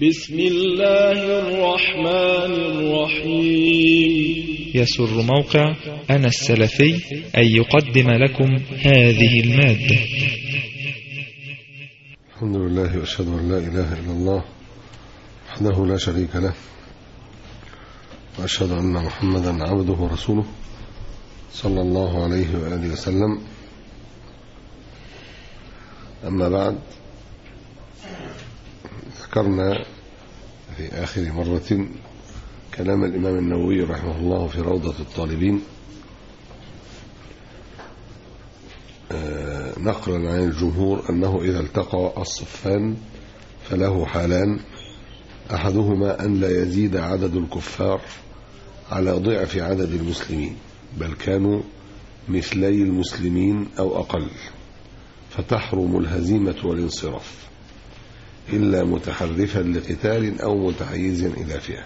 بسم الله الرحمن الرحيم. يسر موقع أنا السلفي أن يقدم لكم هذه المادة. الحمد لله وأشهد أن لا إله إلا الله وحده لا شريك له، وأشهد أن محمدا عبده ورسوله صلى الله عليه وآله وسلم. أما بعد، ذكرنا في آخر مرة كلام الإمام النووي رحمه الله في روضة الطالبين نقلا عن الجمهور أنه إذا التقى الصفان فله حالان: أحدهما أن لا يزيد عدد الكفار على ضعف عدد المسلمين، بل كانوا مثلي المسلمين أو أقل، فتحرم الهزيمة والانصراف إلا متحرفا لقتال أو متحيزا إلى فئة.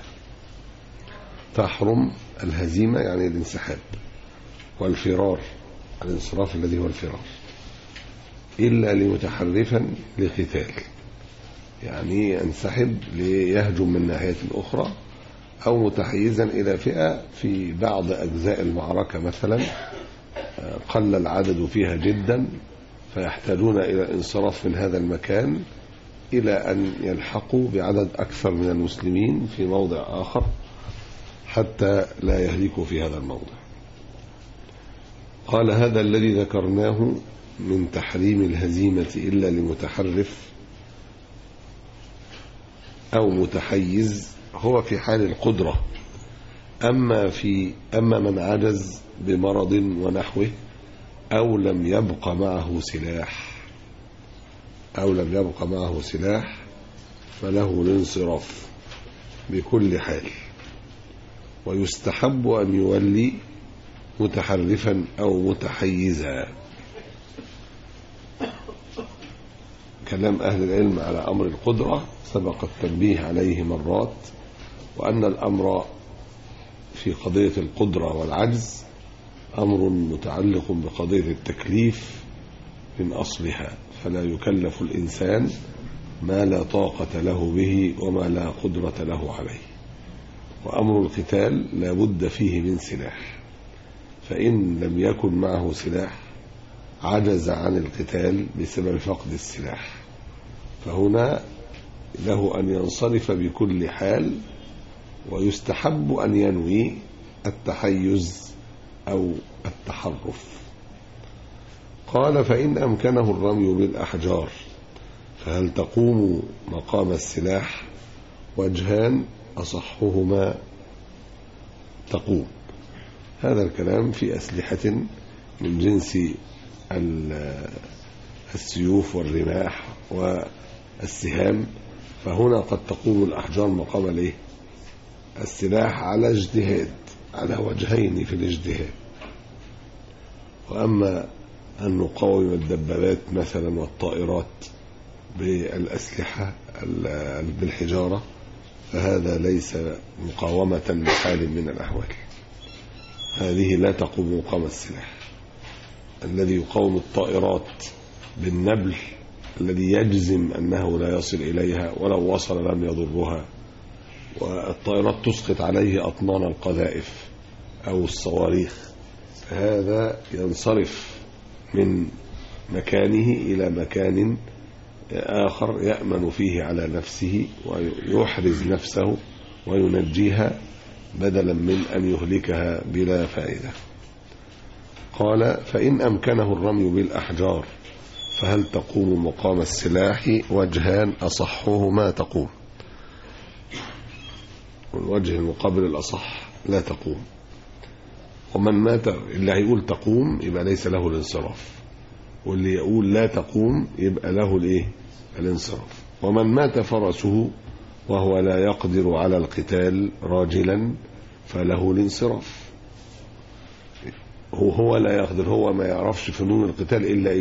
تحرم الهزيمة يعني الانسحاب، والفرار الانصراف الذي هو الفرار، إلا لمتحرفا لقتال، يعني ينسحب ليهجم من ناحية أخرى، أو متحيزا إلى فئة في بعض أجزاء المعركة مثلا قل العدد فيها جدا، فيحتاجون إلى الانصراف من هذا المكان إلى أن يلحقوا بعدد أكثر من المسلمين في موضع آخر حتى لا يهلكوا في هذا الموضع. قال: هذا الذي ذكرناه من تحريم الهزيمة إلا لمتحرف أو متحيز هو في حال القدرة. أما من عجز بمرض ونحوه أو لم يبق معه سلاح فله الانصراف بكل حال، ويستحب أن يولي متحرفا أو متحيزا. كلام أهل العلم على أمر القدرة سبق التنبيه عليه مرات، وأن الأمر في قضية القدرة والعجز أمر متعلق بقضية التكليف من أصلها، فلا يكلف الإنسان ما لا طاقة له به وما لا قدرة له عليه. وأمر القتال لا بد فيه من سلاح، فإن لم يكن معه سلاح عجز عن القتال بسبب فقد السلاح، فهنا له أن ينصرف بكل حال، ويستحب أن ينوي التحيز أو التحرف. قال: فإن أمكنه الرمي بالأحجار فهل تقوم مقام السلاح؟ وجهان أصحهما تقوم. هذا الكلام في أسلحة من جنس السيوف والرماح والسهام، فهنا قد تقوم الأحجار مقام السلاح على اجتهاد، على وجهين في الاجتهاد. وأما أن نقاوم الدبابات مثلا والطائرات بالأسلحة بالحجارة فهذا ليس مقاومة بحال من الأحوال، هذه لا تقوم مقام السلاح. الذي يقاوم الطائرات بالنبل الذي يجزم أنه لا يصل إليها، ولو وصل لم يضرها، والطائرات تسقط عليه أطنان القذائف أو الصواريخ، هذا ينصرف من مكانه إلى مكان آخر يأمن فيه على نفسه ويحرز نفسه وينجيها بدلا من أن يهلكها بلا فائدة. قال: فإن أمكنه الرمي بالأحجار فهل تقوم مقام السلاح؟ وجهان أصحهما تقوم. والوجه المقابل الأصح لا تقوم. ومن مات، اللي هيقول تقوم يبقى ليس له الانصراف، واللي يقول لا تقوم يبقى له الانصراف. ومن مات فرسه وهو لا يقدر على القتال راجلا فله الانصراف. هو لا يقدر، هو ما يعرفش فنون القتال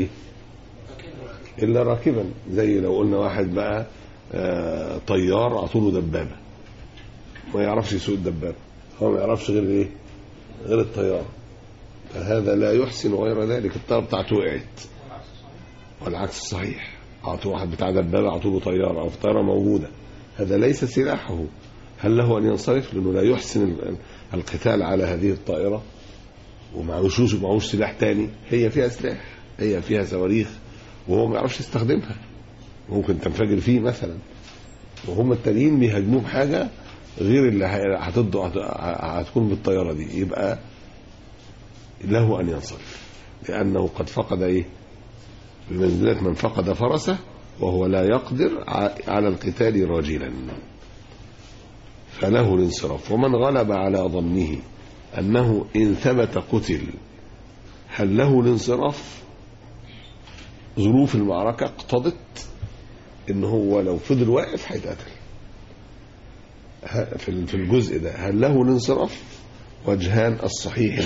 إلا راكبا. زي لو قلنا واحد بقى طيار عطوله دبابة، ما يعرفش يسوق الدبابة، هو ما يعرفش غير الطيار، فهذا لا يحسن غير ذلك، الطيارة بتاعته وقعت. والعكس صحيح، اعطوا واحد بتاع دبابه اعطوا له طياره او طياره موجوده، هذا ليس سلاحه، هل له أن ينصرف لأنه لا يحسن القتال على هذه الطائرة ومعوش سلاح تاني؟ هي فيها سلاح، هي فيها صواريخ وهو ما يعرفش يستخدمها، ممكن تنفجر فيه مثلا، وهم التانيين بيهاجموه بحاجة غير اللي هتكون بالطيارة دي، يبقى له أن ينصرف لأنه قد فقد إيه؟ بمنزلة من فقد فرسه وهو لا يقدر على القتال راجلا، فله الانصراف. ومن غلب على ظنه أنه إن ثبت قتل هل له الانصراف؟ ظروف المعركة اقتضت إن هو لو فضل واقف هيتقتل. في الجزء ده هل له الانصراف؟ وجهان الصحيح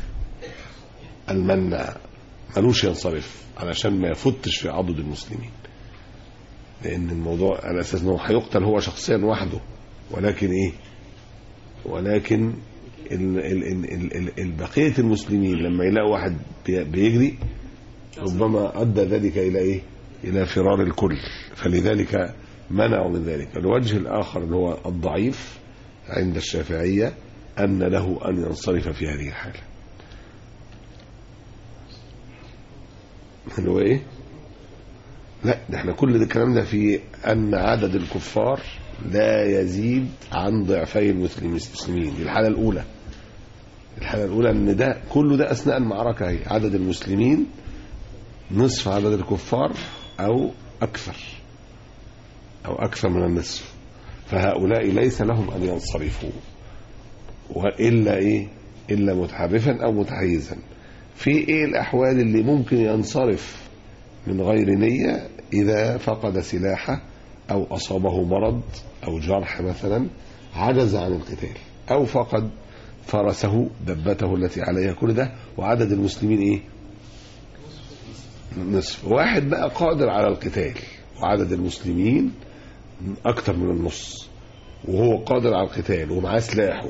المنع ملوش ينصرف علشان ما يفتش في عضد المسلمين، لأن الموضوع على أساس أنه هيقتل هو شخصيا وحده، ولكن بقية المسلمين لما يلاقوا واحد بيجري ربما أدى ذلك إلى فرار الكل، فلذلك منعوا من ذلك. الوجه الآخر اللي هو الضعيف عند الشافعية أن له أن ينصرف في هذه الحالة. اللي هو لا، احنا كل الكلام ده في أن عدد الكفار لا يزيد عن ضعفي المسلمين. دي الحالة الأولى أن ده كله ده أثناء المعركة، هي عدد المسلمين نصف عدد الكفار أو أكثر من النصف، فهؤلاء ليس لهم أن ينصرفوا إلا متحرفا أو متحيزا. في الأحوال اللي ممكن ينصرف من غير نية؟ إذا فقد سلاحه أو أصابه مرض أو جرح مثلا عجز عن القتال، أو فقد فرسه دبته التي عليها، كل ده وعدد المسلمين نصف. واحد بقى قادر على القتال وعدد المسلمين أكتر من النص، وهو قادر على القتال ومعاه سلاحه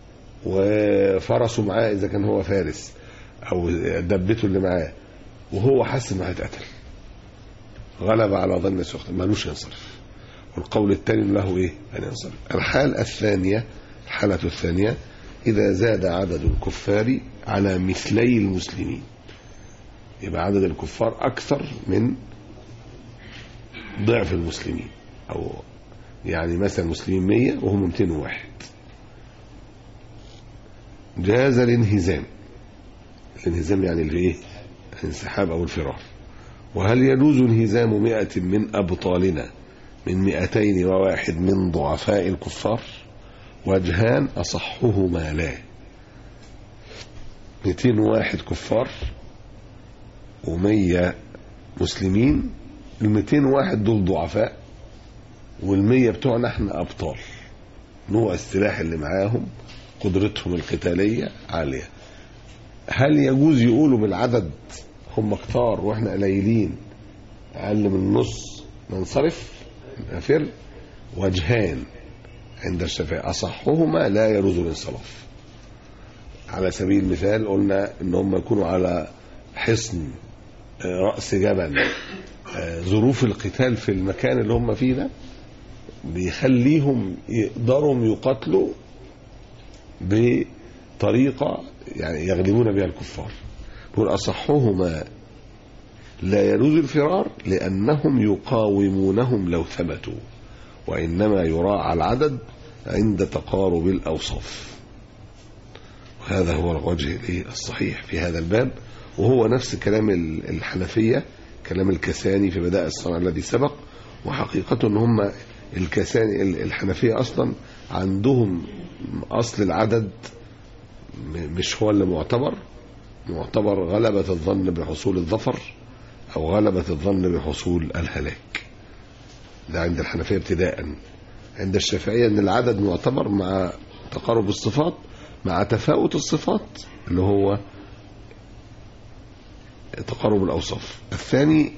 وفرسه معاه إذا كان هو فارس أو دبته اللي معاه، وهو حس إنه هيتقتل، غلب على ظن سخط، مالوش ينصرف. والقول الثاني له أن ينصرف. الحالة الثانية إذا زاد عدد الكفار على مثلي المسلمين، يبقى عدد الكفار أكثر من ضعف المسلمين، أو يعني مثلا المسلمين 100 وهم 201، جاز الانهزام يعني الانسحاب أو الفرار. وهل يجوز انهزام 100 من أبطالنا من 201 من ضعفاء الكفار؟ وجهان أصحهما لا. 201 كفار و100 مسلمين، 201 دول ضعفاء وال100 بتوعنا احنا أبطال، نوع السلاح اللي معاهم قدرتهم القتالية عالية. هل يجوز يقولوا بالعدد هم كتار واحنا قليلين أقل من النص ننصرف نفر؟ وجهان عند الشافعي أصحهما لا يجوز الانصراف. على سبيل المثال قلنا ان هم يكونوا على حصن رأس جبل، ظروف القتال في المكان اللي هم فيه ده بيخليهم يقدروا يقاتلوا بطريقة يعني يغلبون بها الكفار. بقول أصحهما لا يجوز الفرار لأنهم يقاومونهم لو ثبتوا، وإنما يراعى العدد عند تقارب الأوصاف. وهذا هو الوجه الصحيح في هذا الباب، وهو نفس كلام الحنفية، كلام الكساني في بدائع الصنع الذي سبق. وحقيقة ان هم الكساني الحنفية اصلا عندهم اصل العدد مش هو اللي معتبر غلبة الظن بحصول الظفر او غلبة الظن بحصول الهلاك. ده عند الحنفية ابتداء. عند الشافعية ان العدد معتبر مع تقارب الصفات مع تفاوت الصفات اللي هو تقارب الأوصاف. الثاني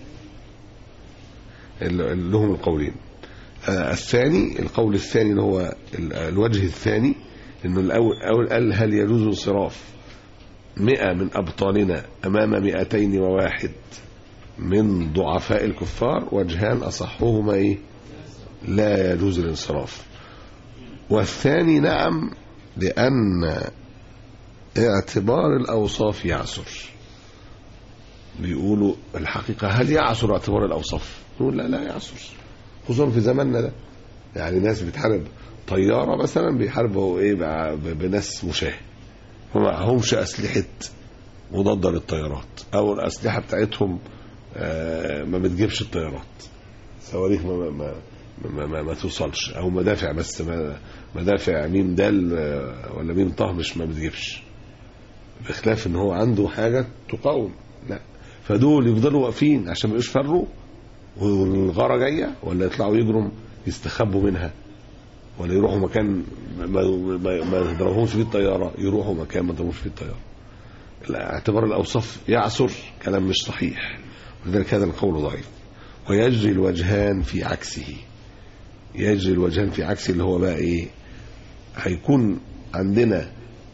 اللي هم القولين. القول الثاني اللي هو الوجه الثاني، انه الأول قال هل يجوز انصراف 100 من أبطالنا أمام 201 من ضعفاء الكفار؟ وجهان أصحهما لا يجوز الانصراف. والثاني نعم، لأن اعتبار الأوصاف يعسر. بيقولوا الحقيقة هل يعسر اعتبار الأوصاف؟ نقول لا يعسر، خصوصا في زماننا ده. يعني ناس بتحارب طيارة مثلا بيحاربوا ايه بناس مشاة ومعهمش أسلحة مضادة للطيارات، أو الأسلحة بتاعتهم ما بتجيبش الطيارات، صواريخ ما توصلش، أو مدافع بس مدافع ميم دال ولا ميم طه مش ما بتجيبش، بخلاف ان هو عنده حاجة تقاوم. لا، فدول يفضلوا واقفين عشان ما يبقوش فروا والغارة جاية، ولا يطلعوا يجروا يستخبوا منها، ولا يروحوا مكان ما يضربهمش فيه الطيارة، يروحوا مكان ما يضربهمش فيه الطيارة. اعتبار الأوصاف يعسر، كلام مش صحيح، ولذلك هذا القول ضعيف. ويجري الوجهان في عكسه. يجري الوجهان في عكسه اللي هو بقى ايه؟ هيكون عندنا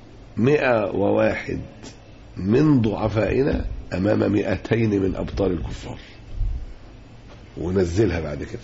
101 من ضعفائنا أمام 200 من أبطال الكفار، ونزلها بعد كده.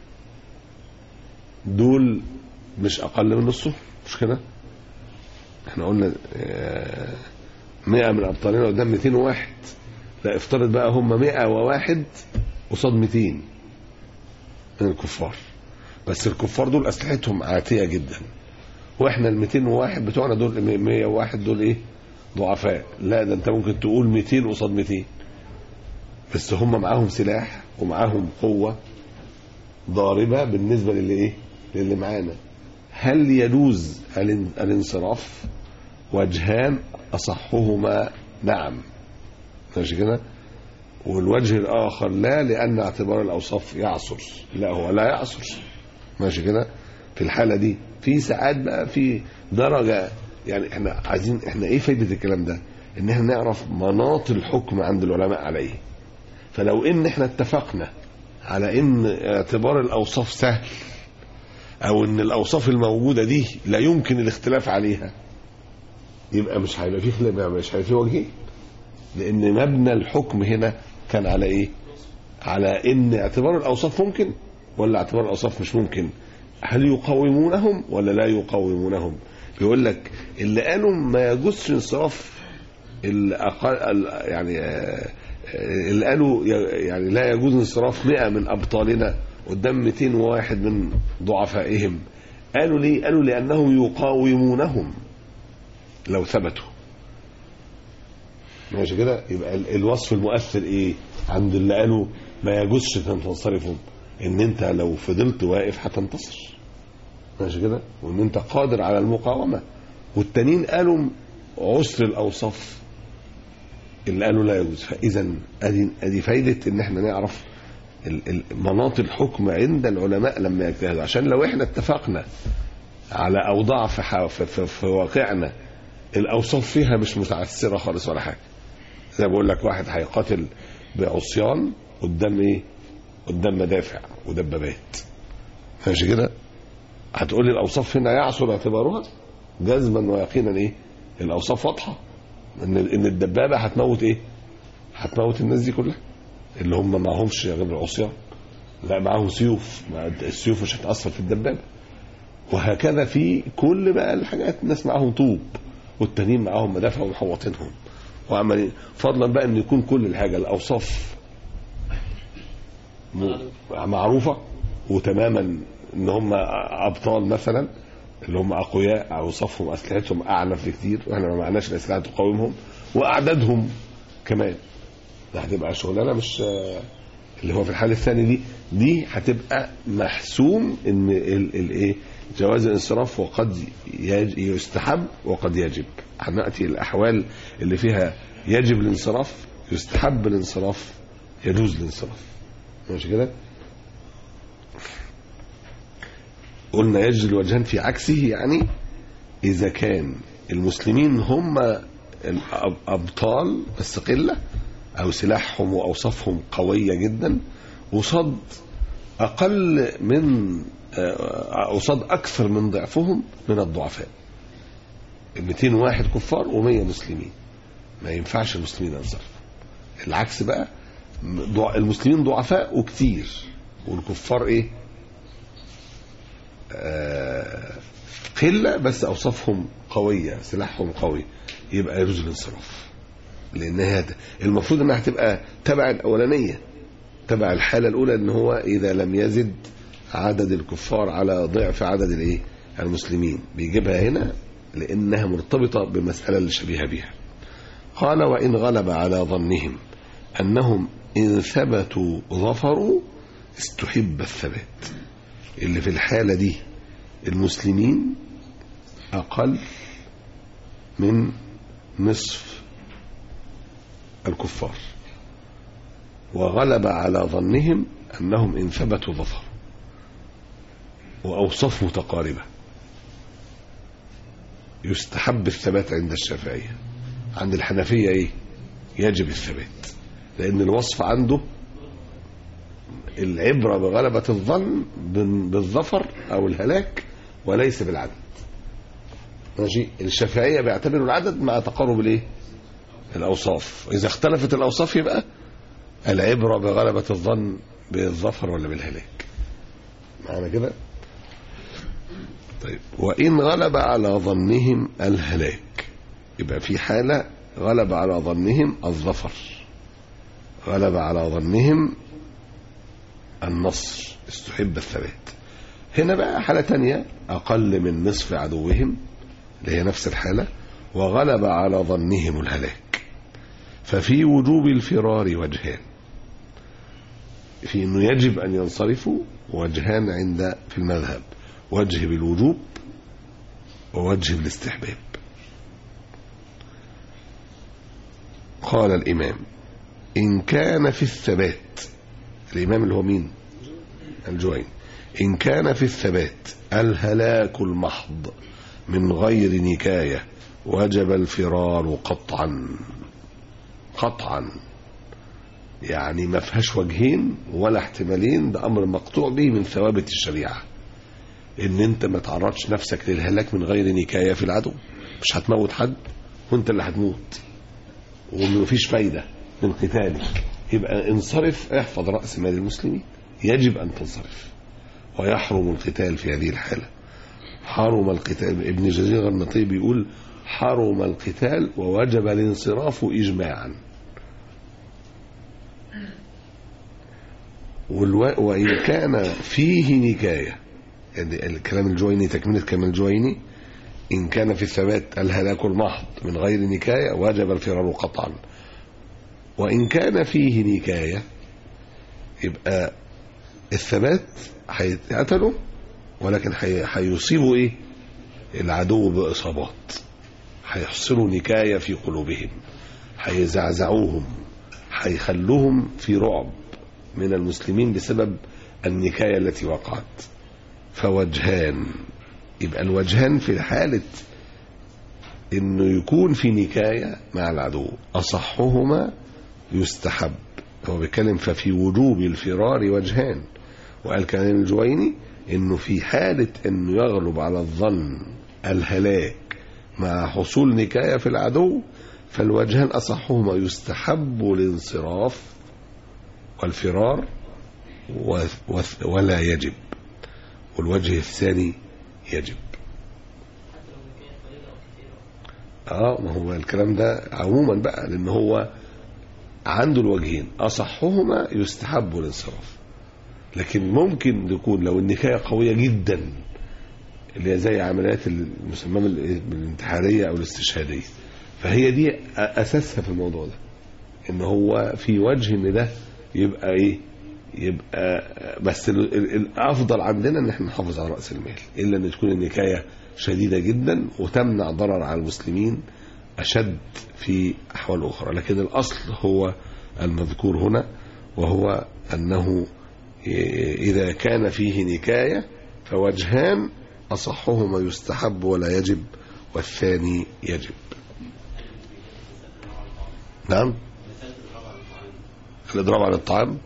دول مش أقل من نصه، مش كده؟ احنا قلنا 100 من أبطالنا قدام 201. لا، افترض بقى هم 101 قصاد 200 من الكفار، بس الكفار دول أسلحتهم عاتية جدا، واحنا ال 201 بتوعنا دول 101 دول ايه؟ ضعفاء. لا، ده انت ممكن تقول 200 قصاد 200، بس هم معاهم سلاح ومعاهم قوة ضاربة بالنسبة للي ايه؟ للي معانا. هل يجوز الانصراف؟ وجهان أصحهما نعم، ماشي كده. والوجه الآخر لا، لأن اعتبار الأوصاف يعصر. لا، هو لا يعصر، ماشي كده. في الحالة دي في ساعات بقى في درجة، يعني احنا عايزين، احنا ايه فايدة الكلام ده؟ ان احنا نعرف مناط الحكم عند العلماء عليه. فلو ان احنا اتفقنا على ان اعتبار الأوصاف سهل، او ان الأوصاف الموجودة دي لا يمكن الاختلاف عليها، يبقى مش هيبقى فيه خلاف، مش هيبقى فيه وجهين، لان مبنى الحكم هنا كان على ايه؟ على ان اعتبار الأوصاف ممكن ولا اعتبار الأوصاف مش ممكن. هل يقاومونهم ولا لا يقاومونهم؟ بيقول لك اللي قالوا ما يجوزش انصراف، يعني اللي قالوا يعني لا يجوز انصراف 100 من أبطالنا قدام 201 من ضعفائهم. قالوا ليه؟ قالوا لأنهم يقاومونهم لو ثبتوا، ماشي كده. يبقى الوصف المؤثر ايه عند اللي قالوا ما يجوزش تنصرفهم؟ ان انت لو فضلت واقف هتنتصر، ماشي كده، وان انت قادر على المقاومة. والتانيين قالوا عسر الأوصاف، اللي قالوا لا يجوز. فاذا ادي فايدة ان احنا نعرف مناط الحكم عند العلماء لما يجتهدوا، عشان لو احنا اتفقنا على اوضاع في واقعنا الأوصاف فيها مش متعثرة خالص ولا حاجة. زي ما بقول لك، واحد هيقاتل بعصيان قدام ايه؟ قدام مدافع ودبابات، ماشي كده. هتقول لي الأوصاف هنا يعصر اعتبارها؟ جزما ويقينا ايه؟ الأوصاف واضحة، ان الدبابة هتموت ايه؟ هتموت الناس دي كلها اللي هم معهمش غير العصيان. لا، معاهم سيوف، السيوف مش هتأثر في الدبابة. وهكذا في كل بقى الحاجات، الناس معاهم طوب والتانيين معاهم مدافع ومحوطينهم وعمالين، فضلا بقى ان يكون كل الحاجة الأوصاف معروفة وتماما، ان هم أبطال مثلا اللي هم أقوياء، أوصافهم أسلحتهم أعنف بكتير، وإحنا ما معناش الأسلحة تقاومهم، وأعدادهم كمان. ده هتبقى شغلانة مش اللي هو في الحالة الثانية دي هتبقى محسوم ان الايه؟ جواز الانصراف، وقد يستحب وقد يجب. هنأتي الأحوال اللي فيها يجب الانصراف، يستحب الانصراف، يجوز الانصراف، ماشي كده. قلنا يجري الوجهان في عكسه، يعني إذا كان المسلمين هم الأبطال بس قلة، أو سلاحهم وأوصافهم قوية جدا، وصد أقل من وصد أكثر من ضعفهم من الضعفاء. 201 كفار و100 مسلمين، ما ينفعش المسلمين ينصرفوا. العكس بقى، المسلمين ضعفاء وكتير، والكفار ايه؟ قلة بس أوصافهم قوية، سلاحهم قوي، يبقى يجوز الانصراف، لأن هذا المفروض أنها هتبقى تبع الأولانية، تبع الحالة الأولى، أن هو إذا لم يزد عدد الكفار على ضعف عدد المسلمين، بيجيبها هنا لأنها مرتبطة بالمسألة اللي شبيهة بها. قال وإن غلب على ظنهم أنهم إن ثبتوا ظفروا استحب الثبات. اللي في الحالة دي المسلمين أقل من نصف الكفار، وغلب على ظنهم أنهم إن ثبتوا ظفروا، وأوصاف متقاربة، يستحب الثبات عند الشافعية. عند الحنفية إيه؟ يجب الثبات، لأن الوصف عنده العبرة بغلبة الظن بالظفر أو الهلاك وليس بالعدد. ماشي. الشافعية بيعتبروا العدد مع تقارب الايه؟ الأوصاف. إذا اختلفت الأوصاف يبقى العبرة بغلبة الظن بالظفر ولا بالهلاك. معنا كده؟ طيب وإن غلب على ظنهم الهلاك، يبقى في حالة غلب على ظنهم الظفر، غلب على ظنهم النصر، استحب الثبات. هنا بقى حالة تانية أقل من نصف عدوهم اللي هي نفس الحالة، وغلب على ظنهم الهلاك، ففي وجوب الفرار وجهان، في أنه يجب أن ينصرفوا وجهان عند في المذهب، وجه بالوجوب ووجه بالاستحباب. قال الإمام إن كان في الثبات، الإمام اللي هو مين؟ الجويني. إن كان في الثبات الهلاك المحض من غير نكاية وجب الفرار قطعا. قطعا يعني ما فيهاش وجهين ولا احتمالين، ده أمر مقطوع به من ثوابت الشريعة، إن أنت ما تعرضش نفسك للهلاك من غير نكاية في العدو. مش هتموت حد وأنت اللي هتموت ومفيش فايدة من قتالك، يبقى انصرف، احفظ رأس مال المسلمين، يجب أن تنصرف. ويحرم القتال في هذه الحالة. حرم القتال، ابن جرير الغرناطي بيقول حرم القتال ووجب الانصراف إجماعا. وإن كان فيه نكاية، يعني الكلام الجويني تكملة كلام الجويني، إن كان في الثبات الهلاك المحض من غير نكاية وجب الفرار قطعا. وإن كان فيه نكاية يبقى الثبات هيتقتلوا، ولكن هيصيبوا ايه؟ العدو بإصابات، هيحصلوا نكاية في قلوبهم، هيزعزعوهم، هيخلوهم في رعب من المسلمين بسبب النكاية التي وقعت. فوجهان، يبقى الوجهان في حالة انه يكون في نكاية مع العدو اصحهما يستحب. هو بيتكلم ففي وجوب الفرار وجهان، وقال كان الجويني انه في حالة انه يغلب على الظن الهلاك مع حصول نكاية في العدو، فالوجهان اصحهما يستحب الانصراف والفرار ولا يجب، والوجه الثاني يجب. ما هو الكلام ده عموما بقى، لان هو عنده الوجهين اصحهما يستحب الانصراف. لكن ممكن يكون لو النكاية قوية جدا، اللي هي زي عمليات المسمى بالانتحارية او الاستشهادية، فهي دي اساسها في الموضوع ده، ان هو في وجه ان ده يبقى ايه، يبقى بس الافضل عندنا ان احنا نحافظ على رأس المال، الا ان تكون النكاية شديدة جدا وتمنع ضرر على المسلمين اشد في احوال اخرى. لكن الاصل هو المذكور هنا، وهو انه اذا كان فيه نكاية فوجهان اصحهما يستحب ولا يجب، والثاني يجب. نعم. الاضراب على الطعام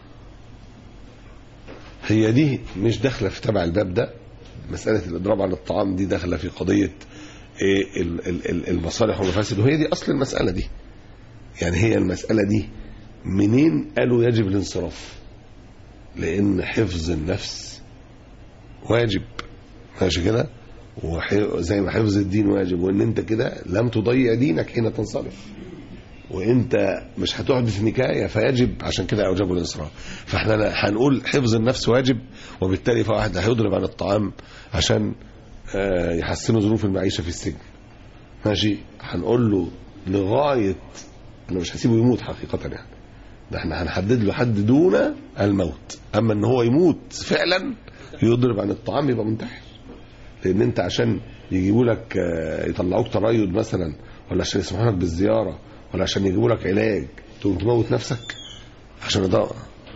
هي دي مش داخله في تبع الباب ده. مسألة الإضراب على الطعام دي داخله في قضية المصالح والمفاسد، وهي دي أصل المسألة دي. يعني هي المسألة دي منين قالوا يجب الانصراف؟ لأن حفظ النفس واجب، ماشي كده. وزي ما حفظ الدين واجب، وان انت كده لم تضيع دينك حين تنصرف، وانت مش هتحدث نكاية فيجب، عشان كده اوجبوا الانصراف. فاحنا هنقول حفظ النفس واجب، وبالتالي فواحد هيضرب عن الطعام عشان يحسنوا ظروف المعيشة في السجن، ماشي، هنقول له لغاية، انا مش هسيبه يموت حقيقة يعني، ده احنا هنحدد له حد دون الموت. اما ان هو يموت فعلا يضرب عن الطعام يبقى منتحر. لان انت عشان يجيبوا لك يطلعوك تريض مثلا، ولا عشان يسمحوا لك بالزيارة، ولا عشان يجيبوا لك علاج تقوم تموت نفسك عشان ده؟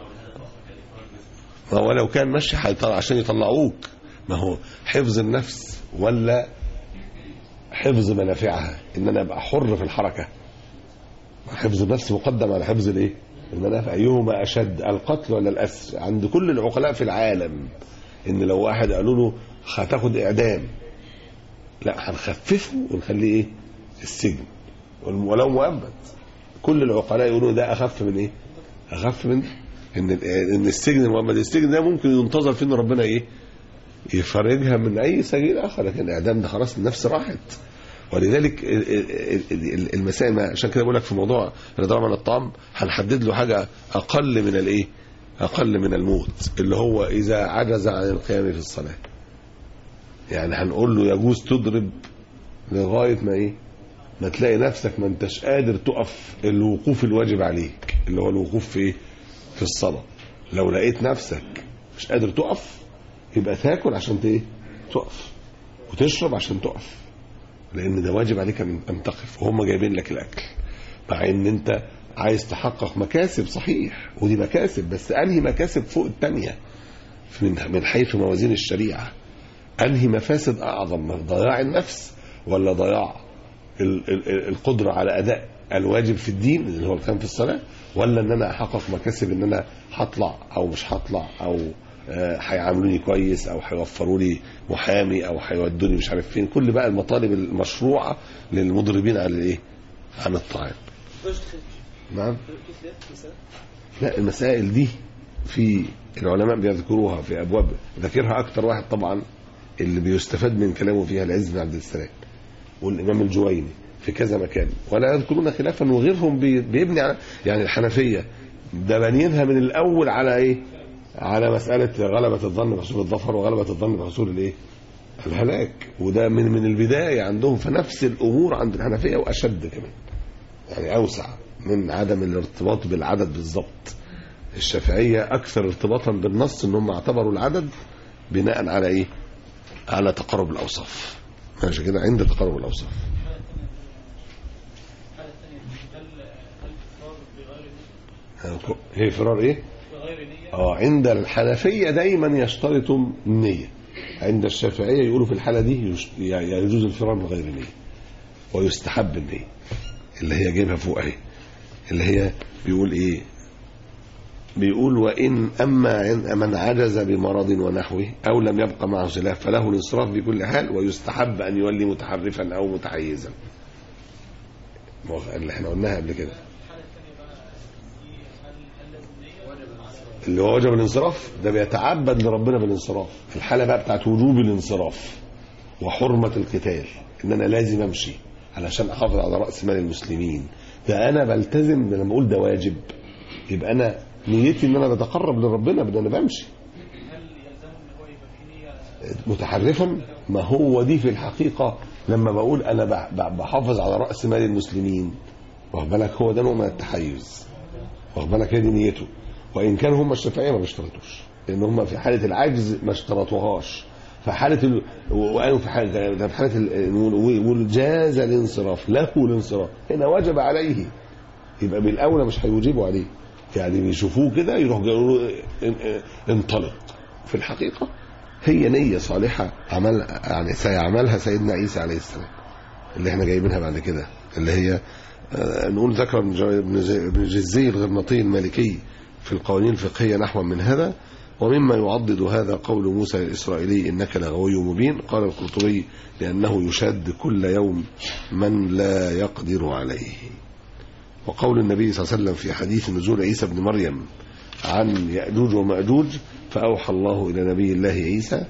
ما هو لو كان ماشي عشان يطلعوك، ما هو حفظ النفس ولا حفظ منافعها، ان انا ابقى حر في الحركة. حفظ النفس مقدم على حفظ الايه؟ المنافع. ايهما اشد، القتل ولا الاسر؟ عند كل العقلاء في العالم ان لو واحد قالوا له هتاخد اعدام، لا هنخففه ونخليه ايه؟ السجن ولو مؤبد. كل العقلاء يقولوا ده اخف من ايه؟ اخف من ان السجن المؤبد. السجن ده ممكن ينتظر فيه ان ربنا ايه؟ يفرجها من اي سجين اخر، لكن الاعدام ده خلاص النفس راحت. ولذلك المسائل، عشان كده بقول لك في موضوع الإضراب عن الطعام هنحدد له حاجه اقل من الايه؟ اقل من الموت، اللي هو اذا عجز عن القيام في الصلاه. يعني هنقول له يجوز تضرب لغايه ما ايه؟ ما تلاقي نفسك ما انتش قادر تقف الوقوف الواجب عليك، اللي هو الوقوف في ايه؟ في الصلاه. لو لقيت نفسك مش قادر تقف، يبقى تاكل عشان ايه؟ تقف، وتشرب عشان تقف، لان ده واجب عليك ان تقف، وهم جايبين لك الاكل. مع ان انت عايز تحقق مكاسب صحيح، ودي مكاسب، بس انهي مكاسب فوق الثانيه من حيث موازين الشريعه؟ انهي مفاسد اعظم، ضياع النفس ولا ضياع القدره على اداء الواجب في الدين اللي هو القيام في الصلاه، ولا ان انا احقق مكاسب ان انا هطلع او مش هطلع، او هيعاملوني كويس، او هيوفروا لي محامي، او هيودوني مش عارف فين. كل بقى المطالب المشروعه للمضربين على الايه؟ عن الطعام. نعم. لا، المسائل دي في العلماء بيذكروها في ابواب، ذكرها اكتر واحد طبعا اللي بيستفاد من كلامه فيها العز بن عبد السلام والامام الجويني في كذا مكان، ولا يذكرون خلافا، وغيرهم بيبني على، يعني الحنفيه ده بانيينها من الاول على ايه؟ على مسألة غلبة الظن بحصول الظفر، وغلبة الظن بحصول الايه؟ الهلاك. وده من البداية عندهم، فنفس الأمور عند الحنفية وأشد كمان، يعني أوسع من عدم الارتباط بالعدد بالضبط. الشافعية أكثر ارتباطا بالنص، إنهم اعتبروا العدد بناء على إيه؟ على تقارب الأوصاف. ماشي كده، عند تقارب الأوصاف. هي فرار إيه؟ عند الحنفية دايما يشترطوا النية، عند الشافعية يقولوا في الحالة دي يجوز الفرار بغير نية، ويستحب النية اللي هي جايبها فوق اهي، اللي هي بيقول ايه؟ بيقول وإن أما من عجز بمرض ونحوه أو لم يبقى معه سلاح فله الانصراف بكل حال، ويستحب أن يولي متحرفا أو متحيزا، اللي احنا قلناها قبل كده، اللي هو وجب الانصراف. ده بيتعبد لربنا بالانصراف. الحالة بقى بتاعت وجوب الانصراف وحرمة القتال، ان انا لازم امشي علشان احافظ على رأس مال المسلمين، ده انا بلتزم. لما اقول ده واجب، يبقى انا نيتي ان انا بتقرب لربنا بان انا بمشي. متحرفا، ما هو دي في الحقيقة لما بقول انا بحافظ على رأس مال المسلمين، واخد بالك، هو ده نوع من التحيز، واخد بالك، هي دي نيته. وإن كان هم الشافعية ما بيشترطوش، لأن هم في حالة العجز ما اشترطوهاش، في حالة وقالوا في حالة جاز الانصراف، له الانصراف، هنا وجب عليه، يبقى بالأولى مش هيوجبوا عليه، يعني بيشوفوه كده يروح يقولوا انطلق. في الحقيقة هي نية صالحة عمل، يعني سيعملها سيدنا عيسى عليه السلام، اللي احنا جايبينها بعد كده، اللي هي نقول ذكر ابن جزي الغرناطي المالكي في القوانين الفقهية نحو من هذا. ومما يعضد هذا قول موسى الإسرائيلي إنك لغوي مبين. قال القرطبي لأنه يشاد كل يوم من لا يقدر عليه. وقول النبي صلى الله عليه وسلم في حديث نزول عيسى بن مريم عن يأجوج ومأجوج، فأوحى الله إلى نبي الله عيسى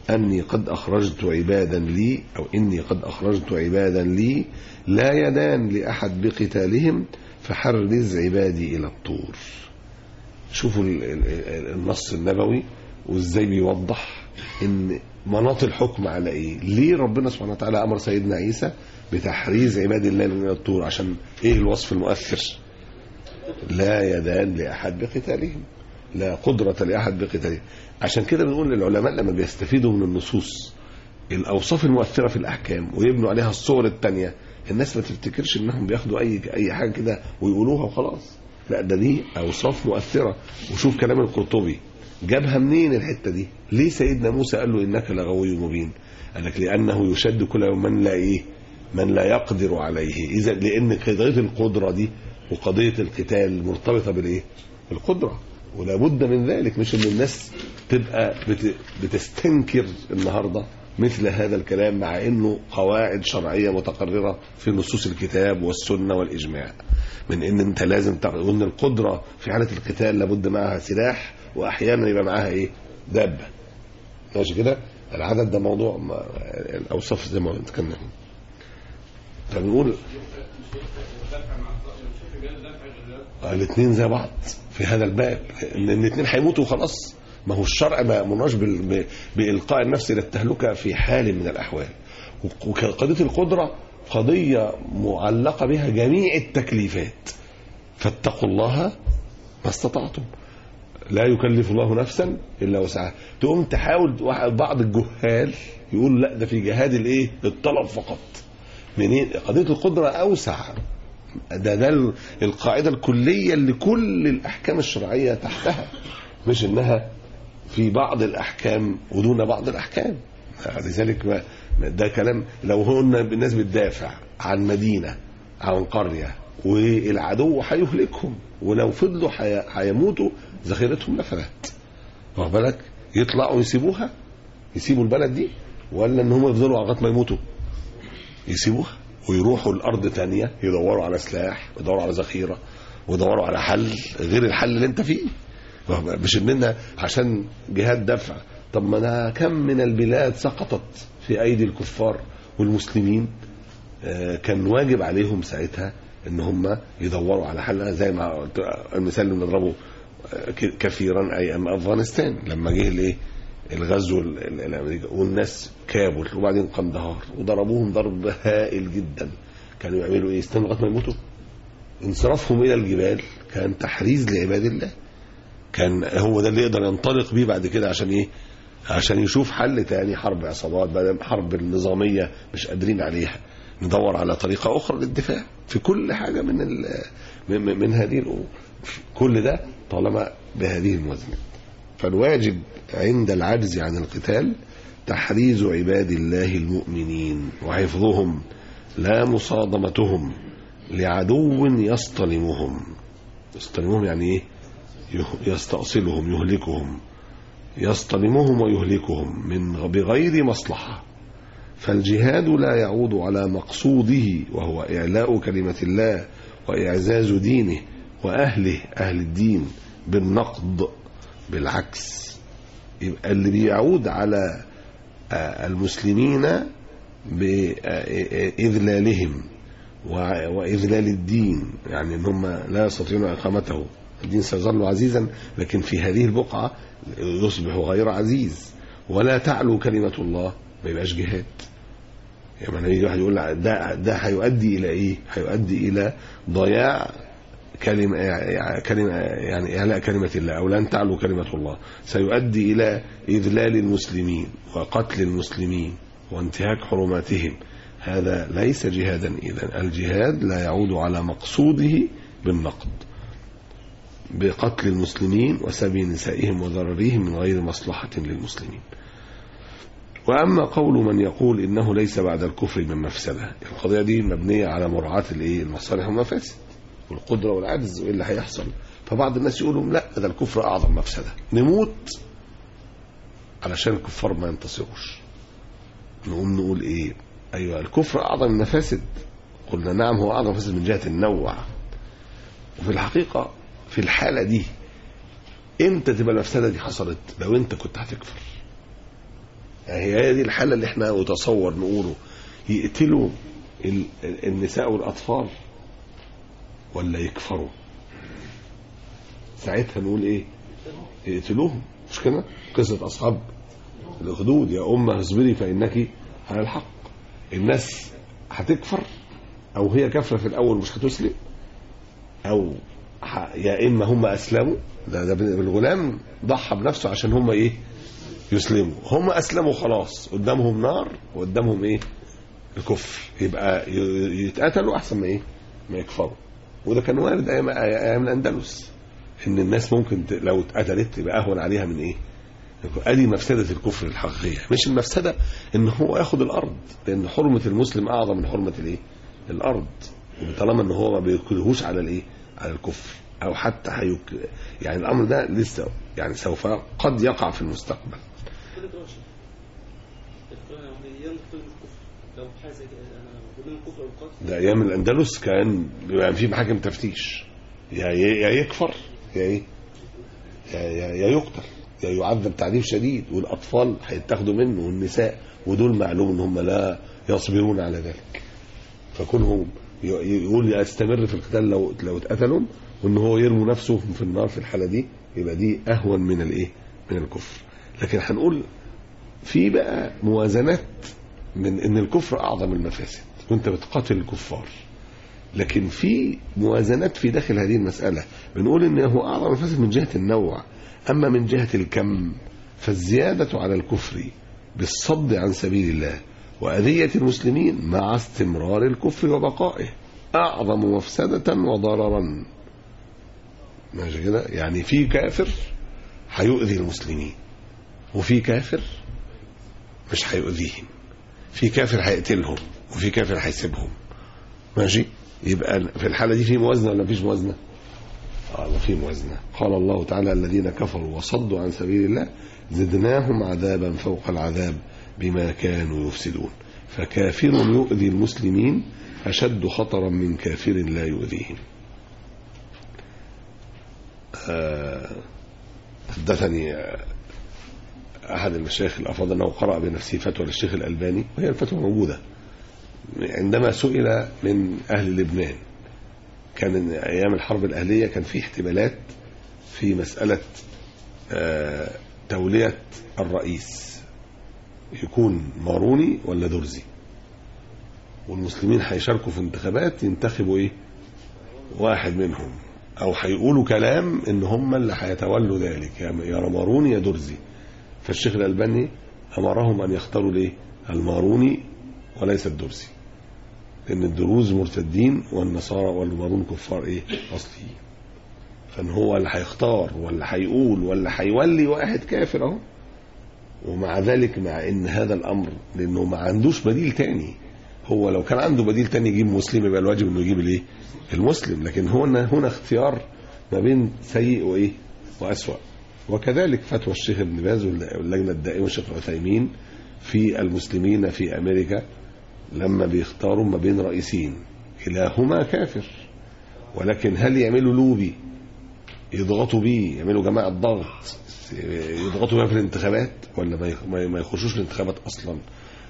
أني قد أخرجت عبادا لي، أو إني قد أخرجت عبادا لي لا يدان لأحد بقتالهم فحرز عبادي إلى الطور. شوفوا النص النبوي وإزاي بيوضح إن مناط الحكم على إيه. ليه ربنا سبحانه وتعالى أمر سيدنا عيسى بتحريز عباد الله إلى الطور؟ عشان إيه الوصف المؤثر؟ لا يدان لأحد بقتالهم، لا قدرة لأحد بقتالهم. عشان كده بنقول للعلماء لما بيستفيدوا من النصوص الأوصاف المؤثرة في الأحكام ويبنوا عليها الصور التانية، الناس ما تفتكرش إنهم بياخدوا أي حاجة كده ويقولوها وخلاص، لا ده دي أوصاف مؤثرة. وشوف كلام القرطبي جابها منين الحتة دي. ليه سيدنا موسى قال له إنك لغوي مبين؟ قال لك لأنه يشد كل يوم من لا يقدر عليه. إذا لأن قضية القدرة دي وقضية القتال مرتبطة بالإيه؟ القدرة، ولا بد من ذلك. مش إن الناس تبقى بتستنكر النهاردة مثل هذا الكلام مع إنه قواعد شرعية متقررة في نصوص الكتاب والسنة والإجماع، من إن أنت لازم تقول إن القدرة في حالة القتال لابد معها سلاح، وأحيانا يبقى معها إيه؟ دابة. ماشي كده؟ العدد ده موضوع الأوصاف زي ما نتكلم. فبنقول الاثنين زي بعض في هذا الباب، ان الاثنين هيموتوا وخلاص. ما هو الشرع ما مناش بإلقاء النفس الى التهلكة في حال من الأحوال. وقضية القدرة قضية معلقة بها جميع التكليفات، فاتقوا الله ما استطعتم، لا يكلف الله نفسا إلا وسعها. تقوم تحاول بعض الجهال يقول لا ده في جهاد الايه؟ الطلب فقط. منين؟ قضية القدرة أوسع، ده القاعدة الكلية اللي كل الأحكام الشرعية تحتها، مش إنها في بعض الأحكام ودون بعض الأحكام. لذلك ده كلام لو هنا الناس بتدافع عن مدينة عن قرية والعدو هيهلكهم، ولو فضلوا هيموتوا ذخيرتهم نفرت، واخد بالك؟ يطلعوا يسيبوها، يسيبوا البلد دي، ولا ان هم يفضلوا لغايه ما يموتوا؟ يسيبوها ويروحوا الارض تانية يدوروا على سلاح ويدوروا على ذخيره ويدوروا على حل غير الحل اللي انت فيه. مش اننا عشان جهاد دفع. طب ما انا كم من البلاد سقطت في ايدي الكفار والمسلمين، كان واجب عليهم ساعتها ان هم يدوروا على حل. زي ما المثال اللي بنضربه كثيرا ايام افغانستان لما جه الايه الغزو الامريكي والناس كابول وبعدين قندهار وضربوهم ضرب هائل جدا. كانوا يعملوا ايه؟ استنوا لغايه ما يموتوا. انصرافهم الى الجبال كان تحريز لعباد الله، كان هو ده اللي يقدر ينطلق بيه بعد كده. عشان ايه؟ عشان يشوف حل تاني، حرب عصابات بدل حرب النظاميه مش قادرين عليها، ندور على طريقه اخرى للدفاع في كل حاجه من هذه الامور. كل ده طالما بهذه الموازنه. فالواجب عند العجز عن القتال تحريز عباد الله المؤمنين وحفظهم، لا مصادمتهم لعدو يصطلمهم. يصطلمهم يعني ايه؟ يستأصلهم، يهلكهم، يصطلمهم ويهلكهم بغير مصلحة. فالجهاد لا يعود على مقصوده وهو إعلاء كلمة الله وإعزاز دينه وأهله أهل الدين بالنقد. بالعكس، يبقى اللي بيعود على المسلمين بإذلالهم وإذلال الدين، يعني ان هم لا يستطيعون إقامته. الدين سيظل عزيزا لكن في هذه البقعة يصبح غير عزيز، ولا تعلو كلمة الله، ما يبقاش جهاد. يعني يجي واحد يقول ده هيؤدي إلى إيه؟ هيؤدي إلى ضياع كلمة يعني إعلاء كلمة الله، أو لن تعلو كلمة الله، سيؤدي إلى إذلال المسلمين وقتل المسلمين وانتهاك حرماتهم. هذا ليس جهادا. إذن الجهاد لا يعود على مقصوده بالنقد، بقتل المسلمين وسبي نسائهم وضررهم من غير مصلحة للمسلمين. وأما قول من يقول إنه ليس بعد الكفر من مفسدة، القضية دي مبنية على مراعاة المصالح والمفاسد والقدرة والعجز وإيه اللي هيحصل. فبعض الناس يقولوا لا ده الكفر أعظم مفسدة، نموت علشان الكفار ما ينتصروش. نقوم نقول إيه؟ أيوة الكفر أعظم المفاسد. قلنا نعم هو أعظم مفاسد من جهة النوع. وفي الحقيقة في الحالة دي امتى تبقى المفسدة دي حصلت؟ لو انت كنت هتكفر. هي دي الحالة اللي احنا نتصور نقوله يقتلوا النساء والأطفال ولا يكفروا؟ ساعتها نقول ايه؟ يقتلوهم، مش كده؟ قصة أصحاب الأخدود، يا أمة اصبري فإنك على الحق. الناس هتكفر أو هي كافرة في الأول مش هتسلم، أو يا إما هم أسلموا. ده الغلام ضحى بنفسه عشان هم إيه؟ يسلموا. هم أسلموا خلاص، قدامهم نار وقدامهم إيه؟ الكفر. يبقى يتقتلوا أحسن ما إيه؟ ما يكفروا. وده كان وارد أيام الأندلس، إن الناس ممكن لو اتقتلت يبقى أهون عليها من إيه؟ ادي مفسدة الكفر الحقيقية، مش المفسدة ان هو ياخد الارض، لان حرمة المسلم اعظم من حرمة الايه؟ الارض. وطالما ان هو ما بيكرهوش على الايه؟ على الكفر، او حتى يعني الامر ده لسه يعني سوف قد يقع في المستقبل. ده ايام الاندلس كان بيبقى في محاكم تفتيش، يا يكفر يا ايه؟ يا يقتل يا يعذب تعذيب شديد، والاطفال هيتاخدوا منه والنساء، ودول معلوم ان هم لا يصبرون على ذلك. فكونهم يقول يستمر في القتال لو اتقتلوا، وان هو يرمي نفسه في النار في الحاله دي، يبقى دي اهون من الايه؟ من الكفر. لكن هنقول في بقى موازنات من ان الكفر اعظم المفاسد وانت بتقاتل الكفار، لكن في موازنات في داخل هذه المساله بنقول انه اعظم المفاسد من جهه النوع. أما من جهة الكم فالزيادة على الكفر بالصد عن سبيل الله وأذية المسلمين مع استمرار الكفر وبقائه أعظم مفسدة وضررا. ماشي كده؟ يعني في كافر هيؤذي المسلمين، وفي كافر مش هيؤذيهم، في كافر هيقتلهم، وفي كافر هيسيبهم. ماشي؟ يبقى في الحالة دي في موازنة ولا مفيش موازنة؟ في موازنة. قال الله تعالى الذين كفروا وصدوا عن سبيل الله زدناهم عذابا فوق العذاب بما كانوا يفسدون. فكافر يؤذي المسلمين أشد خطرا من كافر لا يؤذيهم. حدثني أحد المشايخ الأفاضل أنه قرأ بنفسه فتوى للشيخ الألباني، وهي الفتوى موجودة، عندما سئل من أهل لبنان. كان أيام الحرب الأهلية كان في احتمالات في مسألة تولية الرئيس، يكون ماروني ولا درزي، والمسلمين هيشاركوا في انتخابات ينتخبوا ايه؟ واحد منهم، او هيقولوا كلام ان هم اللي هيتولوا ذلك، يا ماروني يا درزي. فالشيخ الألباني امرهم ان يختاروا الايه؟ الماروني وليس الدرزي، لأن الدروز مرتدين والنصارى والمارون كفار ايه؟ اصليين. فان هو اللي هيختار ولا هيقول ولا هيولي واحد كافر اهو. ومع ذلك مع ان هذا الامر لانه ما عندوش بديل تاني، هو لو كان عنده بديل تاني يجيب مسلم يبقى الواجب انه يجيب الايه؟ المسلم. لكن هنا اختيار ما بين سيء وايه؟ واسوأ. وكذلك فتوى الشيخ ابن باز واللجنه الدائمه الشيخ عثيمين في المسلمين في امريكا لما بيختاروا ما بين رئيسين كلاهما كافر، ولكن هل يعملوا لوبي يضغطوا بيه، يعملوا جماعة ضغط يضغطوا بيه في الانتخابات، ولا ما يخشوش الانتخابات اصلا؟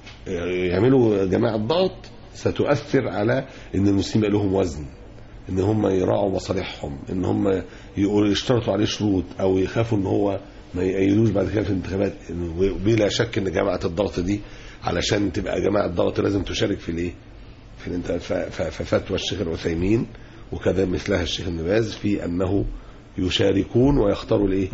يعملوا جماعة ضغط ستؤثر على ان المسلمين لهم وزن، ان هم يراعوا مصالحهم، ان هم يشترطوا عليه شروط، او يخافوا ان هو ما يأيدوش بعد كده في الانتخابات. بلا شك ان جماعة الضغط دي علشان تبقى جماعة ضغط لازم تشارك في الايه؟ في الانتخابات. ففتوى الشيخ العثيمين وكذا مثلها الشيخ ابن باز في انه يشاركون ويختاروا الايه؟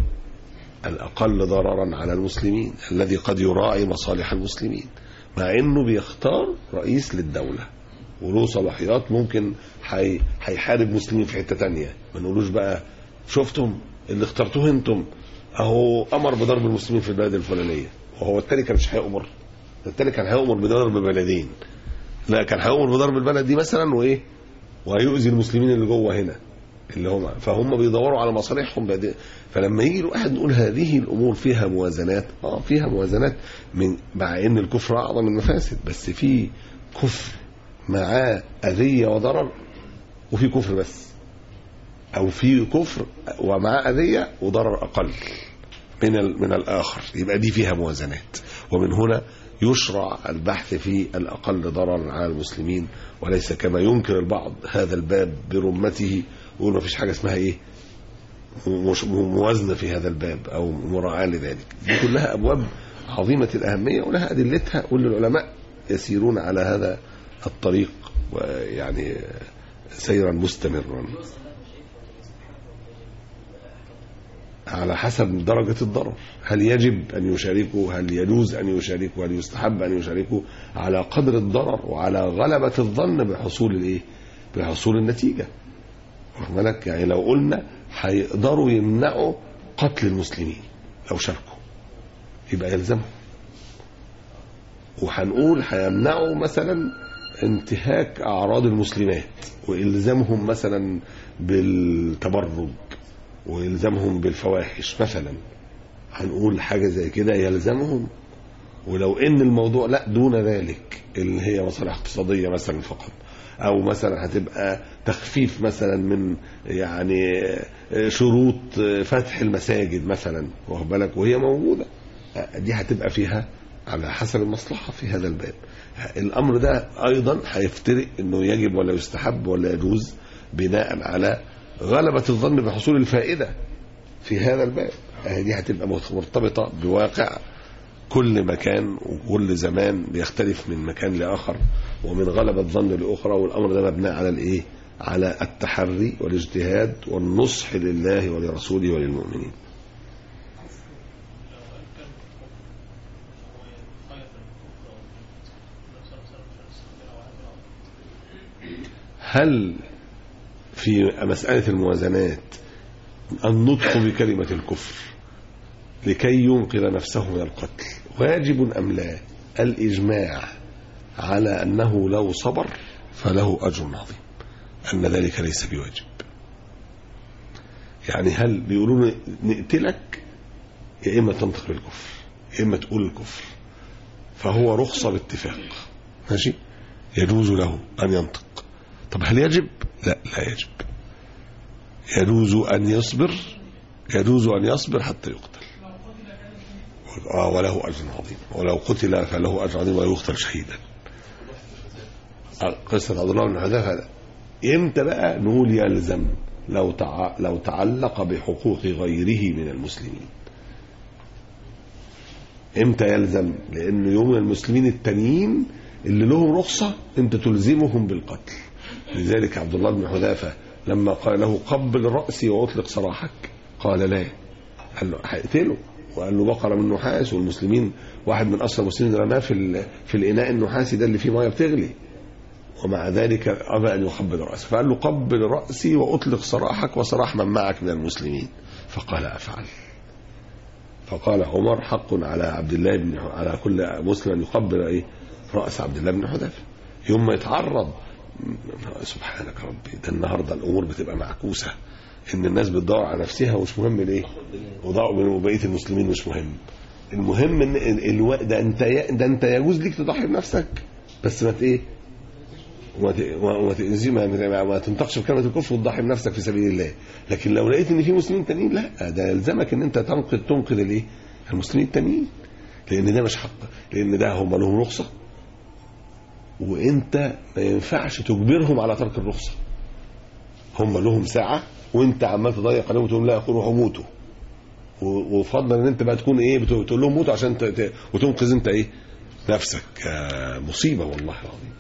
الاقل ضررا على المسلمين، الذي قد يراعي مصالح المسلمين، مع انه بيختار رئيس للدولة وله صلاحيات، ممكن هيحارب مسلمين في حتة تانية. ما نقولوش بقى شفتم اللي اخترتوه انتم اهو امر بضرب المسلمين في البلد الفلانية، وهو التاني كان مش هيأمر، التاني كان هيأمر بضرب بلدين، لا كان هيأمر بضرب البلد دي مثلا وايه؟ وهيؤذي المسلمين اللي جوه هنا اللي هم، فهم بيدوروا على مصالحهم. فلما يجي الواحد نقول هذه الامور فيها موازنات، فيها موازنات مع ان الكفر اعظم المفاسد، بس في كفر معاه اذية وضرر، وفي كفر بس، او في كفر ومعاه اذية وضرر اقل. من الآخر، يبقى دي فيها موازنات. ومن هنا يشرع البحث في الأقل ضررا على المسلمين، وليس كما ينكر البعض هذا الباب برمته ويقول ما فيش حاجة اسمها إيه موازنة في هذا الباب أو مراعاة لذلك. دي كلها أبواب عظيمة الأهمية ولها أدلتها، واللي العلماء يسيرون على هذا الطريق ويعني سيرا مستمرا على حسب درجة الضرر. هل يجب أن يشاركوا، هل يجوز أن يشاركوا، هل يستحب أن يشاركوا، على قدر الضرر وعلى غلبة الظن بحصول الإيه؟ بحصول النتيجة. واخد بالك؟ يعني لو قلنا هيقدروا يمنعوا قتل المسلمين لو شاركوا يبقى يلزمهم، وهنقول هيمنعوا مثلا انتهاك أعراض المسلمات وإلزامهم مثلا بالتبرج وإلزامهم بالفواحش مثلا، هنقول حاجة زي كده يلزمهم. ولو إن الموضوع لا دون ذلك اللي هي مصالح اقتصادية مثلا فقط، أو مثلا هتبقى تخفيف مثلا من يعني شروط فتح المساجد مثلا، واخد بالك، وهي موجودة، دي هتبقى فيها على حسب المصلحة في هذا الباب. الأمر ده أيضا هيفترق إنه يجب ولا يستحب ولا يجوز بناء على غلبة الظن بحصول الفائدة في هذا الباب. دي هتبقى مرتبطة بواقع كل مكان وكل زمان بيختلف من مكان لآخر ومن غلبة الظن لأخرى، والأمر ده مبنى على الإيه؟ على التحري والاجتهاد والنصح لله ولرسوله وللمؤمنين. هل في مسألة الموازنات النطق بكلمة الكفر لكي ينقذ نفسه من القتل واجب أم لا؟ الإجماع على أنه لو صبر فله أجر عظيم، أن ذلك ليس بواجب. يعني هل بيقولون نقتلك يا إما تنطق بالكفر يا إما تقول الكفر، فهو رخصة باتفاق، ماشي، يجوز له أن ينطق. طب هل يجب؟ لا يجب. يجوز أن يصبر، يجوز أن يصبر حتى يقتل وله أجر عظيم، ولو قتل فله أجر عظيم ويقتل شهيدا. قصة عبد الله بن حذافة امتى بقى نقول يلزم؟ لو تعلق بحقوق غيره من المسلمين. امتى يلزم؟ لأنه يوم المسلمين التانيين اللي لهم رخصة انت تلزمهم بالقتل. لذلك عبد الله بن حذافة لما قال له قبل رأسي وأطلق سراحك قال لا، قال له هيقتله، وقال له بقرة من نحاس، والمسلمين واحد من أسرى المسلمين رماه في الإناء النحاسي ده اللي فيه ميه بتغلي، ومع ذلك أبى أن يقبل رأسه، فقال له قبل رأسي وأطلق سراحك وسراح من معك من المسلمين، فقال أفعل. فقال عمر حق على عبد الله على كل مسلم أن يقبل رأس عبد الله بن حذافة يوم ما يتعرض. سبحانك ربي، ده النهارده الامور بتبقى معكوسه، ان الناس بتدور على نفسها ومش مهم الايه، وبقيه المسلمين مش مهم. المهم ان ده انت يجوز ليك تضحي بنفسك، بس ما ايه ما تنطقش بكلمه الكفر وتضحي بنفسك في سبيل الله. لكن لو لقيت ان في مسلمين تانيين، لا، ده يلزمك ان انت تنقذ الايه، المسلمين التانيين، لان ده مش حق، لان ده هم لهم رخصه وانت ما ينفعش تجبرهم على ترك الرخصة. هم لهم ساعة وانت عمال تضيق عليهم وتقول لا يقولوا موتوا، وفضل ان انت بقى تكون ايه بتقول لهم موتوا عشان وتنقذ انت ايه نفسك. مصيبة والله العظيم.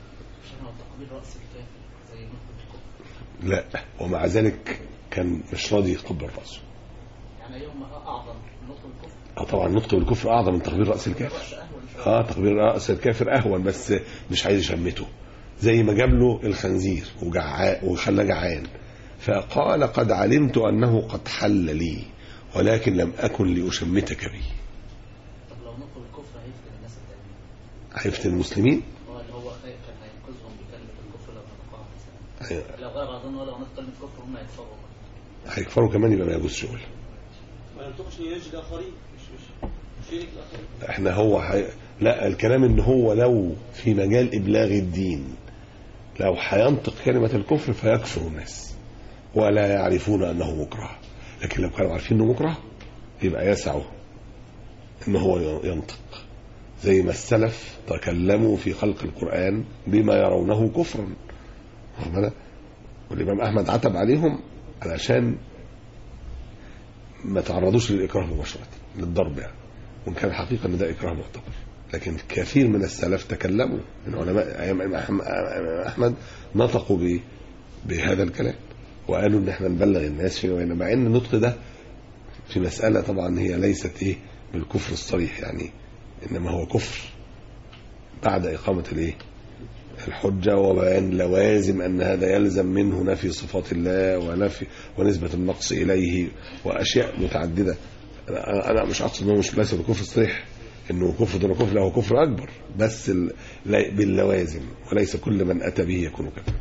لا، ومع ذلك كان مش راضي يقبل رأسه. يعني يوم اعظم نطق الكفر. طبعا نطق الكفر اعظم من تقبيل رأس الكافر. تقبيل رأس الكافر اهون، بس مش عايز يشمته، زي ما جاب له الخنزير وخلاه جعان، فقال قد علمت انه قد حل لي ولكن لم اكن لاشمتك به. طب لو نطق الكفر هيفتن الناس التانيين، هيفتن المسلمين؟ اللي هو خايف كان هينقذهم بكلمة الكفر لو نطقها مثلا. لو غير بعضهم ولا نطق كلمة الكفر هم هيكفروا كمان، يبقى ما يجوز شغل. ما ينطقش يجد اخرين، مش شريك الاخرين. احنا لا، الكلام ان هو لو في مجال ابلاغ الدين لو هينطق كلمة الكفر فيكفر الناس ولا يعرفون انه مكره، لكن لو كانوا عارفين انه مكره يبقى يسعه ان هو ينطق، زي ما السلف تكلموا في خلق القرآن بما يرونه كفرا، والإمام أحمد عتب عليهم علشان ما تعرضوش للإكراه مباشرة، للضرب يعني، وإن كان الحقيقة أن ده إكراه معتبر، لكن كثير من السلف تكلموا من علماء أيام أحمد نطقوا بهذا الكلام وقالوا إن احنا نبلغ الناس فيه، مع إن النطق ده في مسألة طبعا هي ليست بالكفر الصريح يعني، إنما هو كفر بعد إقامة الحجة وبيان لوازم أن هذا يلزم منه نفي صفات الله ونسبة النقص إليه وأشياء متعددة. أنا مش أقصد أنه مش ليس بالكفر الصريح، إنه كفر دون كفر، له كفر أكبر بس باللوازم، وليس كل من أتى به يكون كفر.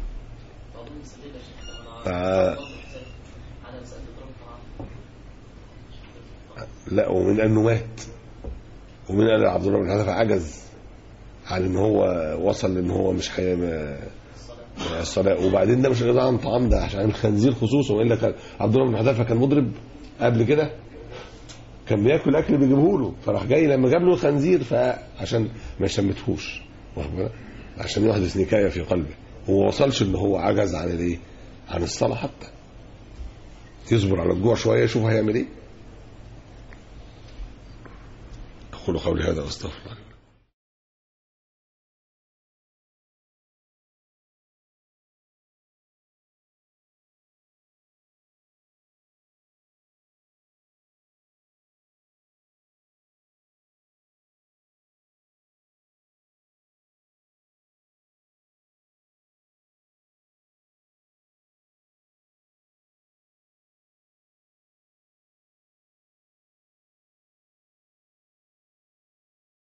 لا، ومن أنه مات، ومن أن عبد الله بن حذافة عجز عن ان هو وصل لان هو مش الصلاة، وبعدين ده مش غير عن طعام، ده عشان الخنزير خصوصا، والا كان عبد الله بن حذافة كان مضرب قبل كده، كان بياكل اكل بيجيبه له، فراح جاي لما جاب له الخنزير فعشان ما يشمتهوش، عشان يحدث نكاية في قلبه، وما وصلش ان هو عجز عن الصلاة، حتى يصبر على الجوع شوية يشوف هيعمل ايه. اقول قولي هذا واستغفر الله.